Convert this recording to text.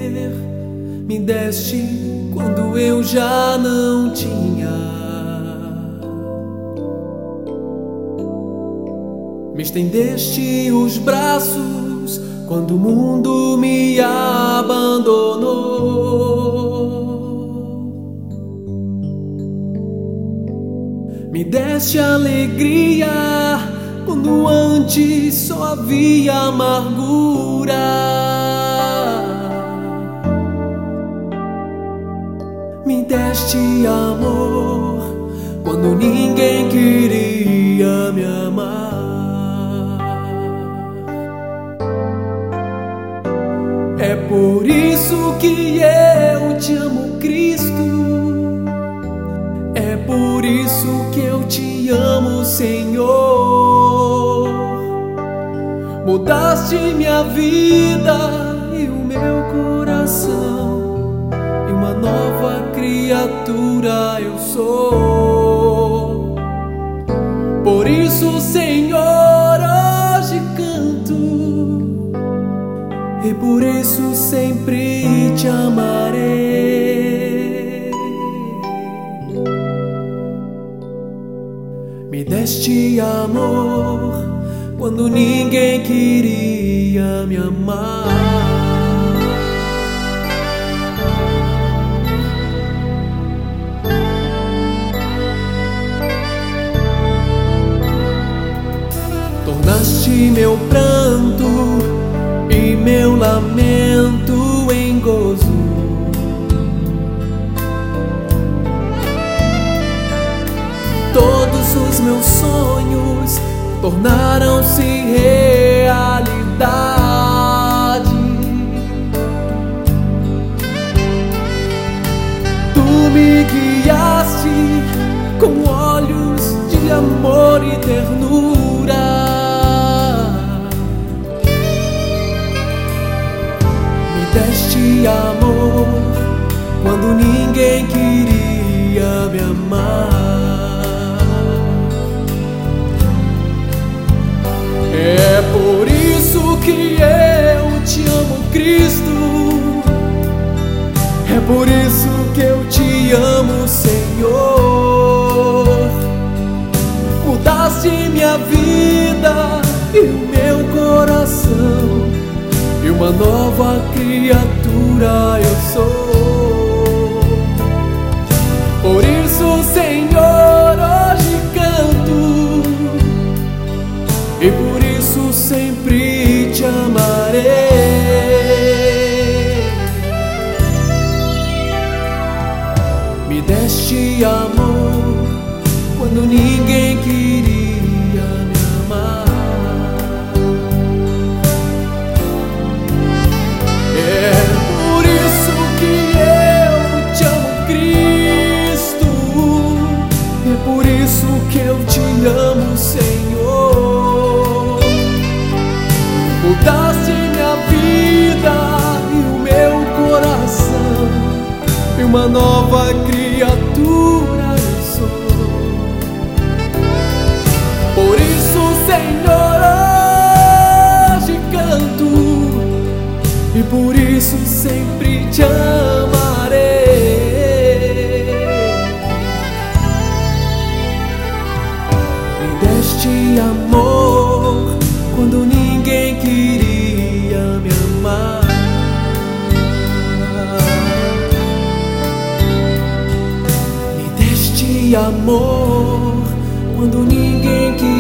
me deste quando eu já não tinha. Me estendeste os braços quando o mundo me abandonou. Me deste alegria quando antes só havia amargura. Me deste amor quando ninguém queria me amar. É por isso que eu te amo, Cristo. É por isso que eu te amo, Senhor. Mudaste minha vida e o meu coração, e uma nova criatura eu sou. Por isso, Senhor, hoje canto, e por isso sempre te amarei. Me deste amor quando ninguém queria me amar. Tornaste meu pranto e meu lamento em gozo. Todos os meus sonhos tornaram-se realidade. Tu me guiaste com olhos de amor e ternura. Me deste amor quando ninguém queria me amar. É por isso que eu te amo, Cristo. É por isso que eu te amo, Senhor. Mudaste minha vida e o meu coração, e uma nova criatura eu sou. Por isso, Senhor, hoje canto, e por isso sempre te amarei. Me deste amor quando ninguém queria me amar. É por isso que eu te amo, Cristo. É por isso que eu te amo, Senhor. Mudaste minha vida e o meu coração, e uma nova criatura eu sou. Por isso, Senhor, hoje canto, e por isso sempre te amarei. Me deste amor quando ninguém queria me amar. Me deste amor quando ninguém queria